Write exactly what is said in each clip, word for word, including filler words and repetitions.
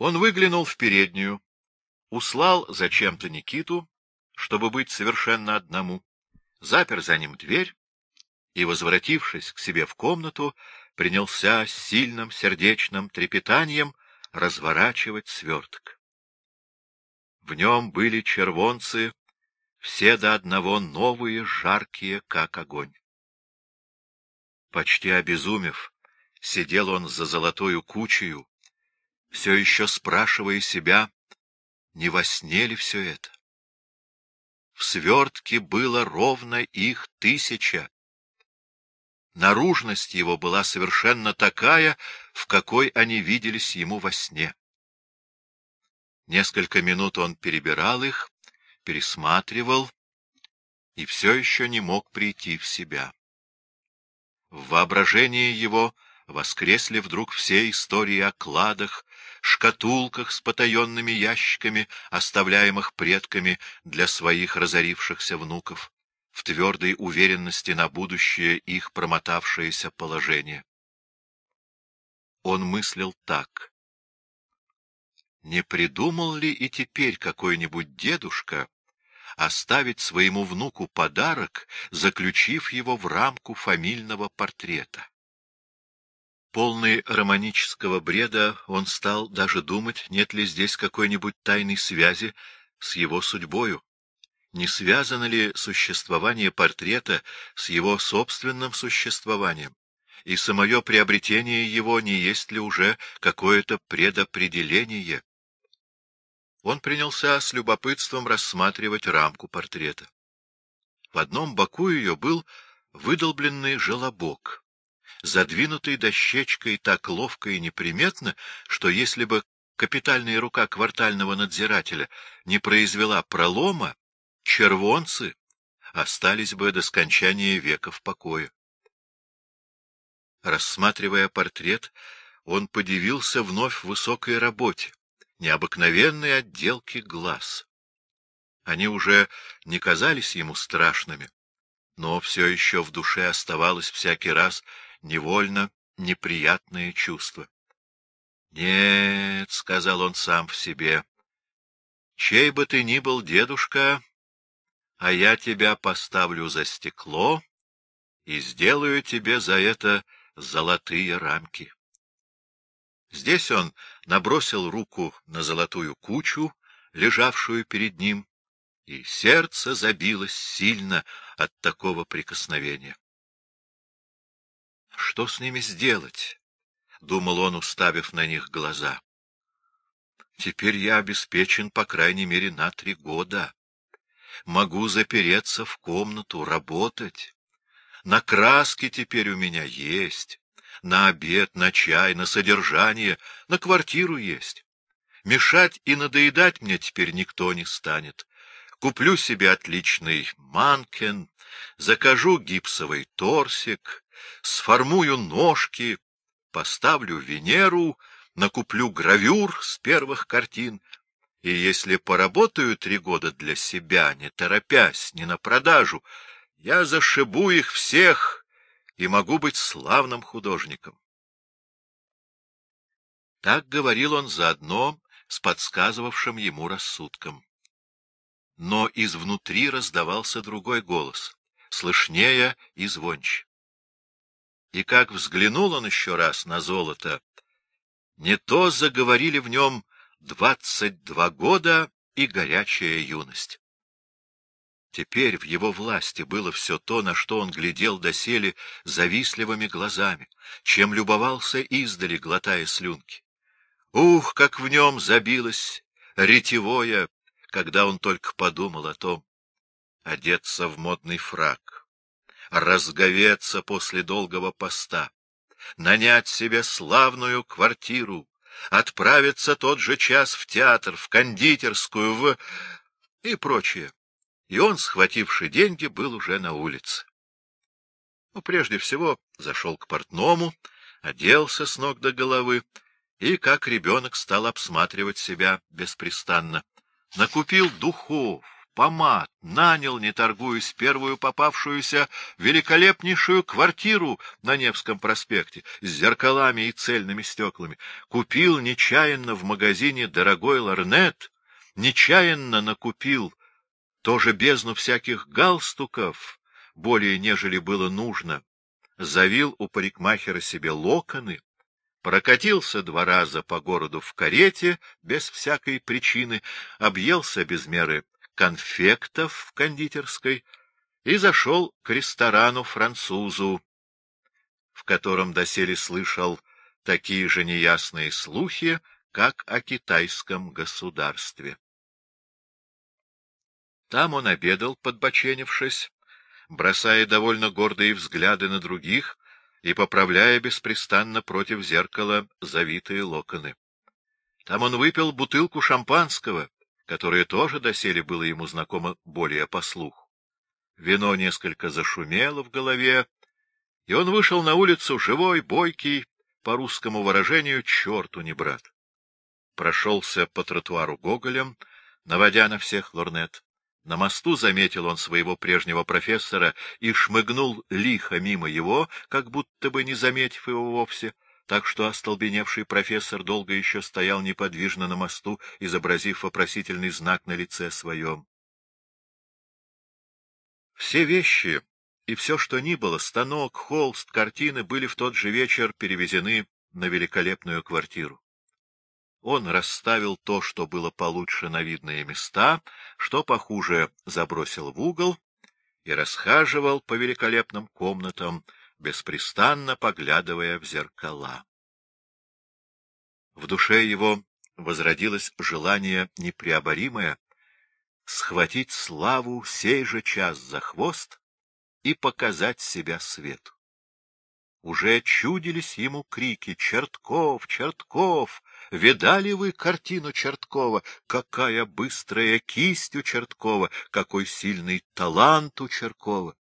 Он выглянул в переднюю, услал зачем-то Никиту, чтобы быть совершенно одному, запер за ним дверь и, возвратившись к себе в комнату, принялся с сильным сердечным трепетанием разворачивать сверток. В нем были червонцы, все до одного новые, жаркие, как огонь. Почти обезумев, сидел он за золотою кучею, все еще спрашивая себя, не во сне ли все это. В свертке было ровно их тысяча. Наружность его была совершенно такая, в какой они виделись ему во сне. Несколько минут он перебирал их, пересматривал и все еще не мог прийти в себя. В воображении его воскресли вдруг все истории о кладах, шкатулках с потаенными ящиками, оставляемых предками для своих разорившихся внуков, в твердой уверенности на будущее их промотавшееся положение. Он мыслил так. Не придумал ли и теперь какой-нибудь дедушка оставить своему внуку подарок, заключив его в рамку фамильного портрета? Полный романического бреда, он стал даже думать, нет ли здесь какой-нибудь тайной связи с его судьбою. Не связано ли существование портрета с его собственным существованием, и самое приобретение его не есть ли уже какое-то предопределение? Он принялся с любопытством рассматривать рамку портрета. В одном боку ее был выдолбленный желобок, задвинутый дощечкой так ловко и неприметно, что если бы капитальная рука квартального надзирателя не произвела пролома, червонцы остались бы до скончания века в покое. Рассматривая портрет, он подивился вновь высокой работе, необыкновенной отделке глаз. Они уже не казались ему страшными, но все еще в душе оставалось всякий раз невольно неприятное чувство. «Нет», — сказал он сам в себе, — «чей бы ты ни был, дедушка, а я тебя поставлю за стекло и сделаю тебе за это золотые рамки». Здесь он набросил руку на золотую кучу, лежавшую перед ним, и сердце забилось сильно от такого прикосновения. «Что с ними сделать?» — думал он, уставив на них глаза. «Теперь я обеспечен, по крайней мере, на три года. Могу запереться в комнату, работать. На краски теперь у меня есть. На обед, на чай, на содержание, на квартиру есть. Мешать и надоедать мне теперь никто не станет. Куплю себе отличный манкен, закажу гипсовый торсик, сформую ножки, поставлю Венеру, накуплю гравюр с первых картин, и если поработаю три года для себя, не торопясь, не на продажу, я зашибу их всех и могу быть славным художником. Так говорил он заодно с подсказывавшим ему рассудком. Но изнутри раздавался другой голос, слышнее и звонче. И как взглянул он еще раз на золото, не то заговорили в нем двадцать два года и горячая юность. Теперь в его власти было все то, на что он глядел доселе завистливыми глазами, чем любовался издали, глотая слюнки. Ух, как в нем забилось ретевое, когда он только подумал о том: одеться в модный фрак, разговеться после долгого поста, нанять себе славную квартиру, отправиться тот же час в театр, в кондитерскую, в... и прочее. И он, схвативший деньги, был уже на улице. Ну, прежде всего, зашел к портному, оделся с ног до головы и, как ребенок, стал обсматривать себя беспрестанно. Накупил духов, помад, нанял, не торгуясь, первую попавшуюся великолепнейшую квартиру на Невском проспекте с зеркалами и цельными стеклами, купил нечаянно в магазине дорогой лорнет, нечаянно накупил тоже бездну всяких галстуков, более нежели было нужно, завил у парикмахера себе локоны, прокатился два раза по городу в карете без всякой причины, объелся без меры конфектов в кондитерской и зашел к ресторану-французу, в котором доселе слышал такие же неясные слухи, как о китайском государстве. Там он обедал, подбоченившись, бросая довольно гордые взгляды на других и поправляя беспрестанно против зеркала завитые локоны. Там он выпил бутылку шампанского, которое тоже доселе было ему знакомо более по слуху. Вино несколько зашумело в голове, и он вышел на улицу живой, бойкий, по русскому выражению, черту не брат. Прошелся по тротуару Гоголем, наводя на всех лорнет. На мосту заметил он своего прежнего профессора и шмыгнул лихо мимо его, как будто бы не заметив его вовсе, так что остолбеневший профессор долго еще стоял неподвижно на мосту, изобразив вопросительный знак на лице своем. Все вещи и все, что ни было, станок, холст, картины, были в тот же вечер перевезены на великолепную квартиру. Он расставил то, что было получше, на видные места, что похуже забросил в угол и расхаживал по великолепным комнатам, беспрестанно поглядывая в зеркала. В душе его возродилось желание непреоборимое схватить славу сей же час за хвост и показать себя свету. Уже чудились ему крики: «Чертков! Чертков! Видали вы картину Черткова? Какая быстрая кисть у Черткова! Какой сильный талант у Черткова!»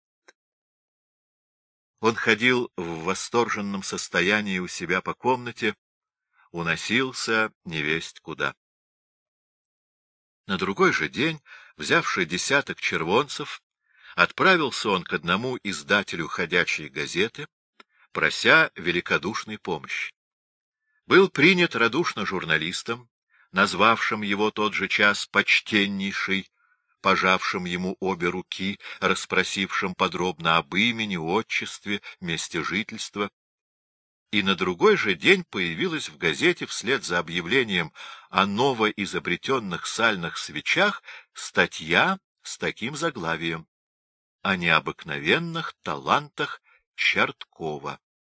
Он ходил в восторженном состоянии у себя по комнате, уносился невесть куда. На другой же день, взявший десяток червонцев, отправился он к одному издателю ходячей газеты, прося великодушной помощи. Был принят радушно журналистом, назвавшим его тот же час почтеннейший, пожавшим ему обе руки, расспросившим подробно об имени, отчестве, месте жительства. И на другой же день появилась в газете вслед за объявлением о новоизобретенных сальных свечах статья с таким заглавием: «О необыкновенных талантах Черткова».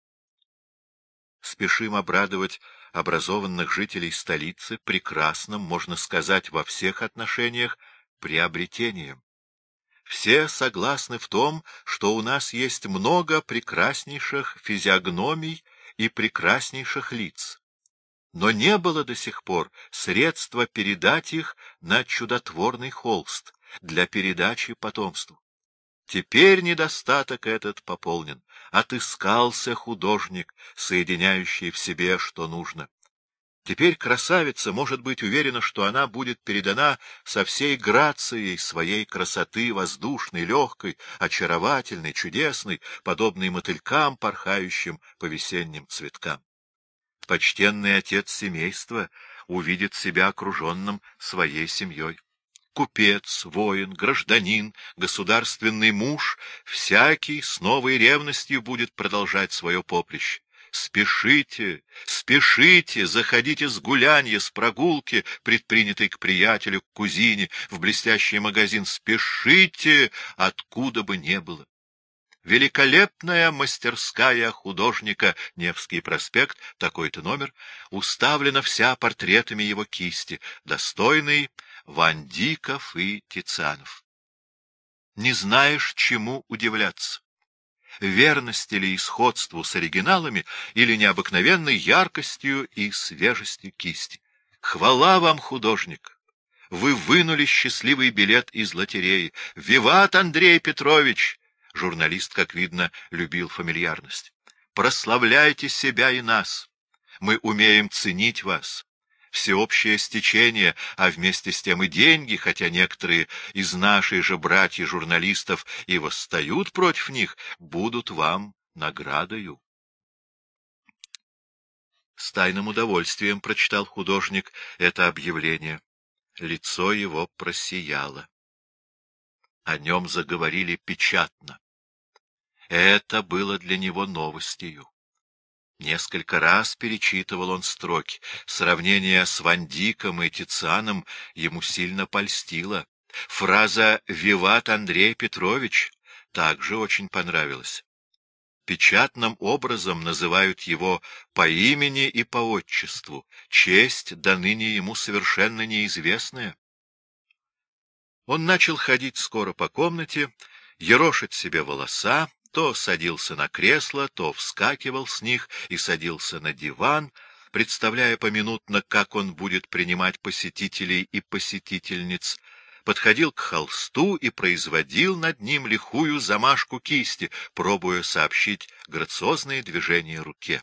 Спешим обрадовать образованных жителей столицы прекрасным, можно сказать, во всех отношениях, приобретением. Все согласны в том, что у нас есть много прекраснейших физиогномий и прекраснейших лиц, но не было до сих пор средства передать их на чудотворный холст для передачи потомству. Теперь недостаток этот пополнен. Отыскался художник, соединяющий в себе, что нужно. Теперь красавица может быть уверена, что она будет передана со всей грацией своей красоты, воздушной, легкой, очаровательной, чудесной, подобной мотылькам, порхающим по весенним цветкам. Почтенный отец семейства увидит себя окруженным своей семьей. Купец, воин, гражданин, государственный муж — всякий с новой ревностью будет продолжать свое поприще. Спешите, спешите, заходите с гулянья, с прогулки, предпринятой к приятелю, к кузине, в блестящий магазин. Спешите, откуда бы ни было. Великолепная мастерская художника, Невский проспект, такой-то номер, уставлена вся портретами его кисти, достойный Ван Диков и Тицианов. Не знаешь, чему удивляться: верности ли и сходству с оригиналами или необыкновенной яркостью и свежестью кисти. Хвала вам, художник! Вы вынули счастливый билет из лотереи. Виват, Андрей Петрович! Журналист, как видно, любил фамильярность. Прославляйте себя и нас. Мы умеем ценить вас. всеобщее стечение, а вместе с тем и деньги, хотя некоторые из наших же братьев-журналистов и восстают против них, будут вам наградою. С тайным удовольствием прочитал художник это объявление. Лицо его просияло. О нем заговорили печатно. Это было для него новостью. Несколько раз перечитывал он строки. Сравнение с Ван Диком и Тицианом ему сильно польстило. Фраза «Виват Андрей Петрович» также очень понравилась. Печатным образом называют его по имени и по отчеству, честь до ныне ему совершенно неизвестная. Он начал ходить скоро по комнате, ерошить себе волоса, то садился на кресло, то вскакивал с них и садился на диван, представляя поминутно, как он будет принимать посетителей и посетительниц, подходил к холсту и производил над ним лихую замашку кисти, пробуя сообщить грациозные движения руке.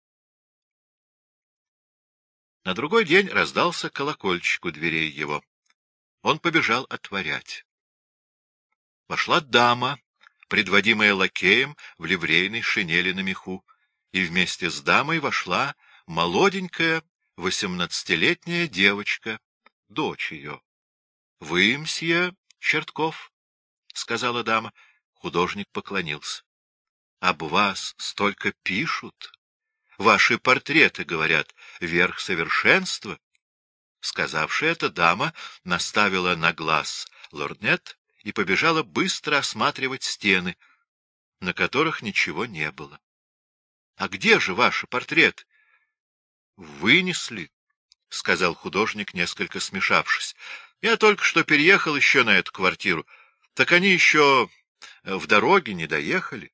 На другой день раздался колокольчик у дверей его. Он побежал отворять. Вошла дама, предводимая лакеем в ливрейной шинели на меху, и вместе с дамой вошла молоденькая восемнадцатилетняя девочка, дочь ее. — Вы, мсье Чертков? — сказала дама. Художник поклонился. — Об вас столько пишут. Ваши портреты, говорят, верх совершенства. Сказавши это, дама наставила на глаз лорнет и побежала быстро осматривать стены, на которых ничего не было. — А где же ваши портреты? — Вынесли, — сказал художник, несколько смешавшись. — Я только что переехал еще на эту квартиру, так они еще в дороге не доехали.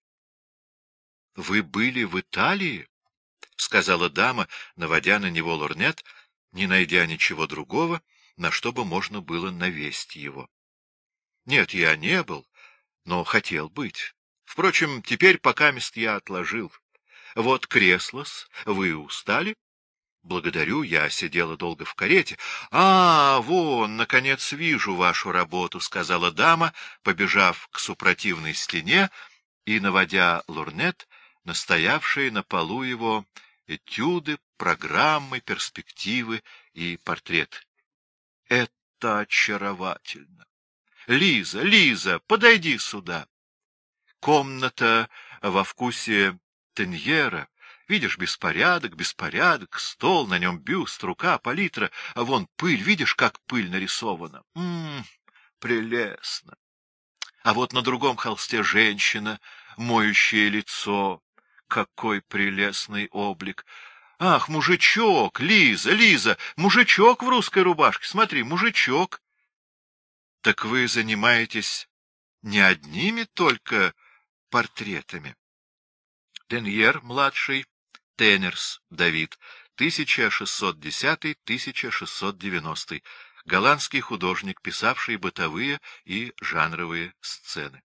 — Вы были в Италии? — сказала дама, наводя на него лорнет, не найдя ничего другого, на что бы можно было навесть его. — Нет, я не был, но хотел быть. Впрочем, теперь покамест я отложил. Вот кресло-с, вы устали? — Благодарю, я сидела долго в карете. — А, вон, наконец, вижу вашу работу, — сказала дама, побежав к супротивной стене и наводя лорнет, настоявшие на полу его этюды, программы, перспективы и портреты. — Это очаровательно! Лиза, Лиза, подойди сюда! Комната во вкусе Теньера. Видишь, беспорядок, беспорядок, стол, на нем бюст, рука, палитра, а вон пыль, видишь, как пыль нарисована? М-м, прелестно. А вот на другом холсте женщина, моющее лицо. Какой прелестный облик! Ах, мужичок, Лиза, Лиза, мужичок в русской рубашке, смотри, мужичок. Так вы занимаетесь не одними только портретами? Теньер, младший, Тенерс Давид, тысяча шестьсот десятый — тысяча шестьсот девяностый, голландский художник, писавший бытовые и жанровые сцены.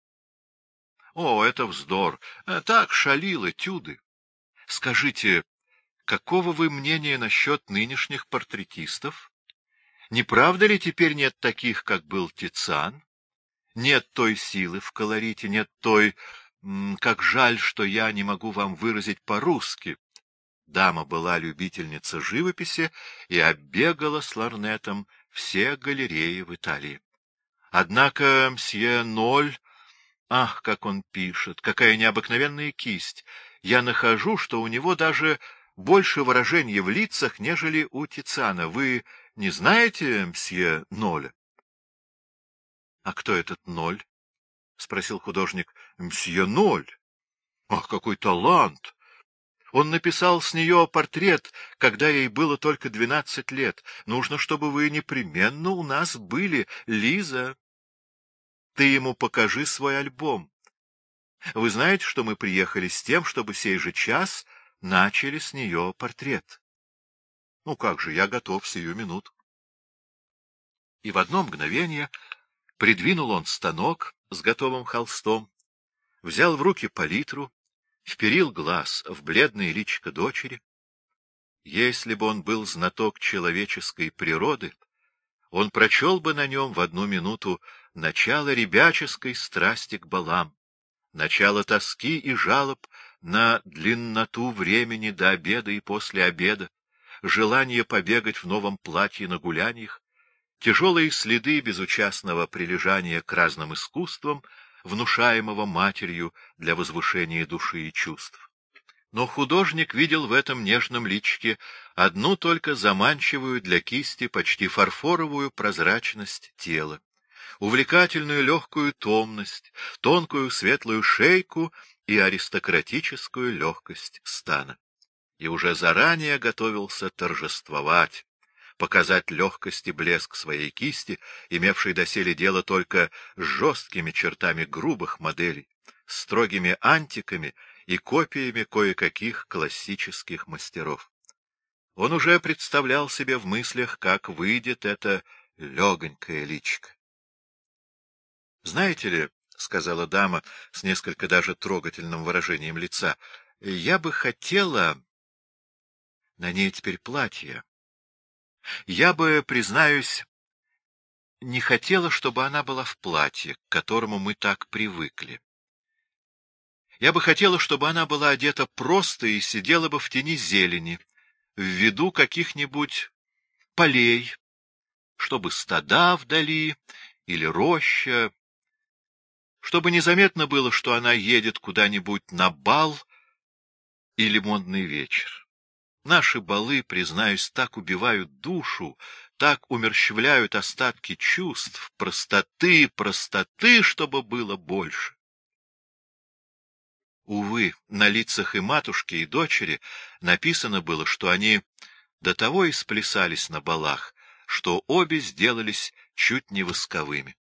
О, это вздор! Так шалил этюды. Скажите, какого вы мнения насчет нынешних портретистов? Не правда ли теперь нет таких, как был Тициан? Нет той силы в колорите, нет той... Как жаль, что я не могу вам выразить по-русски. Дама была любительница живописи и оббегала с лорнетом все галереи в Италии. Однако мсье Ноль... Ах, как он пишет! Какая необыкновенная кисть! Я нахожу, что у него даже больше выражения в лицах, нежели у Тициана. Вы не знаете мсье Ноля? — А кто этот Ноль? — спросил художник. — Мсье Ноль. Ах, какой талант! Он написал с нее портрет, когда ей было только двенадцать лет. Нужно, чтобы вы непременно у нас были, Лиза. Ты ему покажи свой альбом. Вы знаете, что мы приехали с тем, чтобы сей же час начали с нее портрет. Ну как же, я готов сию минуту. И в одно мгновение придвинул он станок с готовым холстом, взял в руки палитру, вперил глаз в бледное личико дочери Если бы он был знаток человеческой природы, он прочел бы на нем в одну минуту начало ребяческой страсти к балам, начало тоски и жалоб на длинноту времени до обеда и после обеда, желание побегать в новом платье на гуляньях, тяжелые следы безучастного прилежания к разным искусствам, внушаемого матерью для возвышения души и чувств. Но художник видел в этом нежном личике одну только заманчивую для кисти почти фарфоровую прозрачность тела, увлекательную легкую томность, тонкую светлую шейку и аристократическую легкость стана. И уже заранее готовился торжествовать, показать легкость и блеск своей кисти, имевшей доселе дело только с жесткими чертами грубых моделей, строгими антиками и копиями кое-каких классических мастеров. Он уже представлял себе в мыслях, как выйдет это легонькое личико. — Знаете ли, — сказала дама с несколько даже трогательным выражением лица, — я бы хотела... На ней теперь платье. Я бы, признаюсь, не хотела, чтобы она была в платье, к которому мы так привыкли. Я бы хотела, чтобы она была одета просто и сидела бы в тени зелени, в виду каких-нибудь полей, чтобы стада вдали или роща, чтобы незаметно было, что она едет куда-нибудь на бал или модный вечер. Наши балы, признаюсь, так убивают душу, так умерщвляют остатки чувств, простоты, простоты, чтобы было больше. Увы, на лицах и матушки, и дочери написано было, что они до того исплясались на балах, что обе сделались чуть не восковыми.